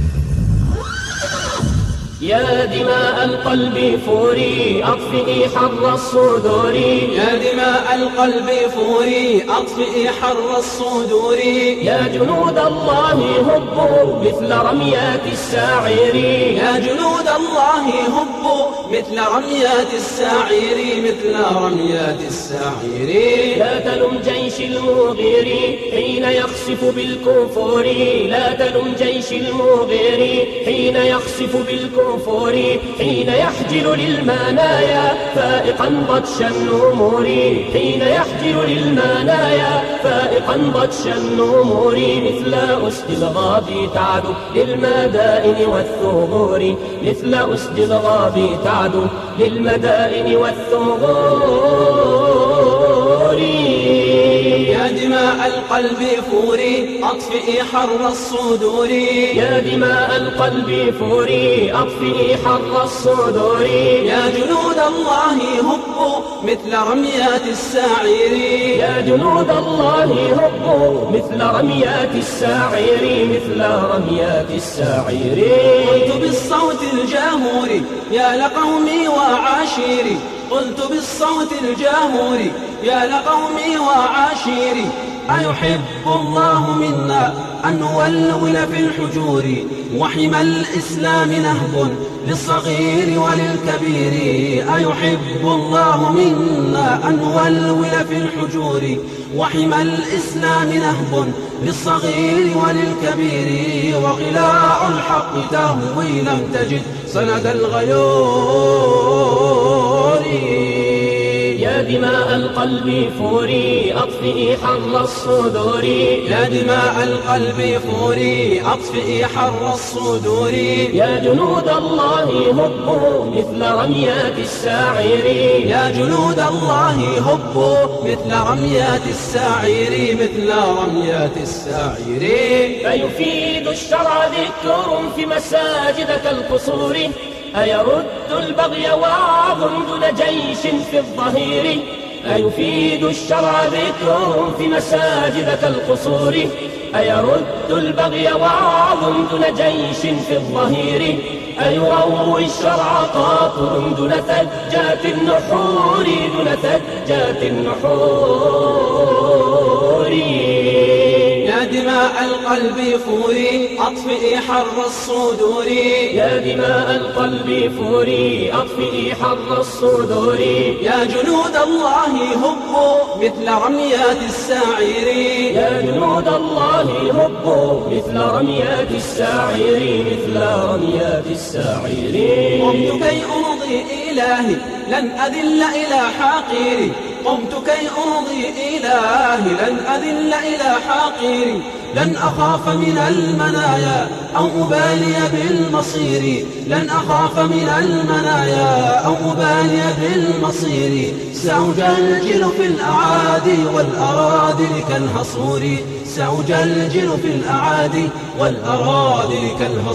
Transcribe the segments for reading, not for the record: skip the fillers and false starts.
يا دماء القلب فوري أطفئي حر الصدور، يا دماء القلب فوري أطفئي حر الصدور، يا جنود الله هبوا مثل رميات الساعر، يا جنود الله هبوا مثل رميات الساعر، مثل رميات الساعر. لا تلم جيش المغير حين يخسف بالكفور، لا تلم جيش المغير حين يخسف بالكفور، حين يحجل للمنايا فائقا بطش النمور، حين يحجل للمنايا فائقا بطش النمور، مثل أسد الغاب تعدو للمدائن والثغور، مثل أسد الغاب تعدو للمدائن والثغور. يا دماء القلب فوري أطفئي حر الصدور، يا دماء القلب فوري أطفئي حر الصدور، يا جنود الله هبوا مثل رميات الساعر، يا جنود الله هبوا مثل رميات الساعر، مثل رميات الساعر. قلت بالصوت الجاهور يا لقومي وعاشيري، قلت بالصوت الجاهور يا لقومي وعاشيري، أيحب الله منا أن نولول في الحجور، وحمى الإسلام نهب للصغير وللكبير، أيحب الله منا أن نولول في الحجور، وحمى الإسلام نهب للصغير وللكبير، وغلاء الحق تهوي لم تجد سند الغيور. يا دماء القلب فوري أطفئي حر الصدور، يا دماء القلب فوري أطفئي حر الصدور، يا جنود الله هبوا مثل رميات الساعر، يا جنود الله هبوا مثل رميات الساعر، مثل رميات الساعر. فيفيد الشرع ذكر في مساجدك القصور، أيرد البغي وعظ دون جيش في الظهير، أيفيد الشرع ذكر في مساجدك القصور، أيرد البغي وعظ دون جيش في الظهير، أيروي الشرع قاطر دون ثجات النحور، دون ثجات النحور. يا دماء القلب فوري أطفئي حر الصدور، يا دماء القلب فوري أطفئي حر الصدور، يا جنود الله هبوا مثل رميات الساعر، يا جنود الله هبوا مثل رميات الساعر، مثل رميات الساعر. قمت كي أرضي إلهي لن أذل إلى حقيري، قمت كي أرضي إلهي لن أذل إلى حقيري، لن أخاف من المنايا أو أبالي بالمصير، لن أخاف من المنايا أو أبالي بالمصير، سأجلجل في الأعادي والأراذل كالحصور، سأجلجل في الأعادي والأراذل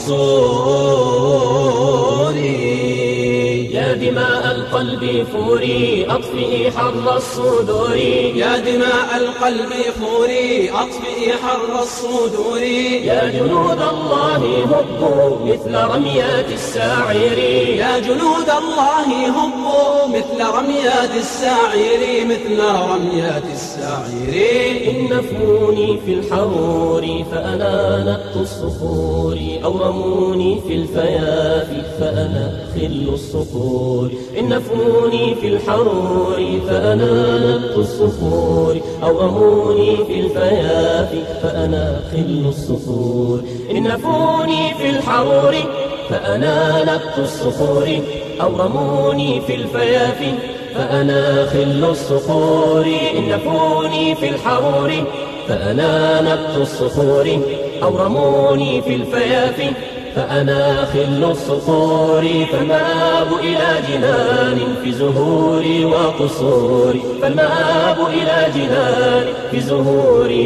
كالحصور. يا دماء القلب فوري أطفئي حر الصدور، يا دماء القلب فوري أطفئي حر الصدور، يا جنود الله هبوا مثل رميات الساعر، يا جنود الله هبوا مثل رميات الساعر، مثل رميات الساعر. إن نفوني في الحرور فأنا نبت الصخور، أو رموني في الفيافي فأنا خل الصخور، إن نفوني في الحرور فأنا نبت الصخور، أو رموني في الفيافي فأنا خل الصخور، إن نفوني في الحرور فأنا نبت الصخور، أو رموني في الفيافي فأنا خل الصخور، إن نفوني في الحرور فأنا نبت الصخور، أو رموني في الفيافي فأنا خل الصخور، فالمآب إلى جنان في زهوري وقصوري، فالمآب إلى جنان في زهوري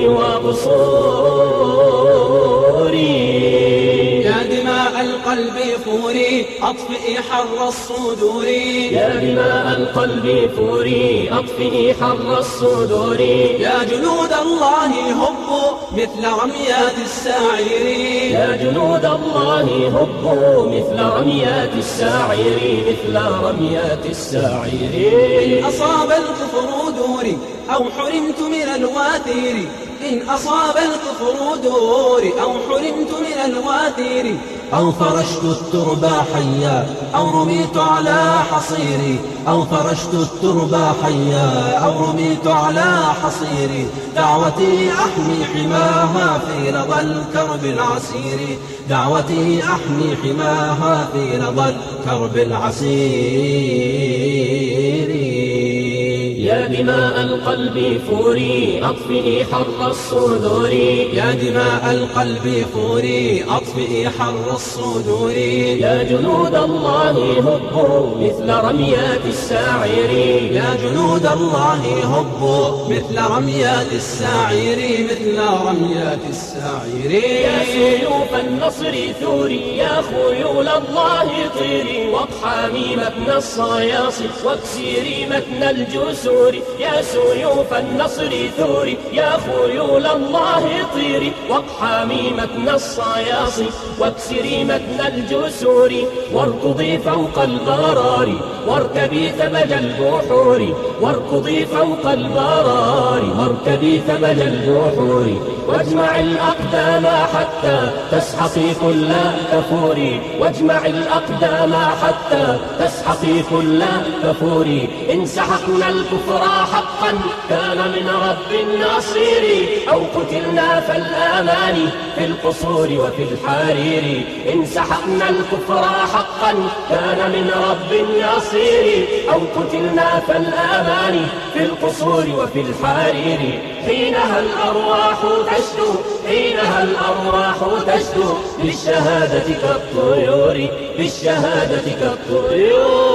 وقصوري. يا دماء القلب فوري أطفئي حر الصدور، يا دماء القلب فوري أطفئي حر الصدور، يا جنود الله هبوا مثل رميات الساعر، يا جنود الله هبوا مثل رميات الساعر، مثل رميات الساعر. إن أصاب الكفر دوري أو حرمت من الواتير، إن أصاب الكفر دوري أو حرمت من الواتير، أو فرشت التربى حيا أو رميت على حصيري، أو فرشت التربى حيا أو رميت على حصيري، دعوتي أحمي حماها في لظى الكرب العسير، دعوتي أحمي حماها في لظى الكرب العسير. يا دماء القلب فوري أطفئي حر الصدور، يا دماء القلب فوري أطفئي حر الصدور. يا جنود الله هبوا مثل رميات الساعر، يا جنود الله هبوا مثل رميات الساعر، مثل رميات الساعر. يا سيوف النصر ثوري، يا خيول الله طيري، واقحامي متن الصياصي واكسري متن الجسور. يا سيوف النصر ثوري، يا خيول الله طيري، واقحامي متن الصياصي واكسري متن الجسور. واركضي فوق البرار واركبي ثمج البحور، واركضي فوق البرار واركبي ثمج البحور. واجمع الأقدام حتى تسحقي كل كفور، واجمع الأقدام حتى تسحقي كل كفور. إن سحقنا الكفر حقا كان من رب نصير، أو قتلنا فالآمان في القصور وفي الحرير. إن سحقنا الكفر حقا كان من رب نصير، أو قتلنا فالآمان في القصور وفي الحرير. حينها الأرواح تشدو، حينها الأرواح تشدو، بالشهادة كالطيور، بالشهادة كالطيور.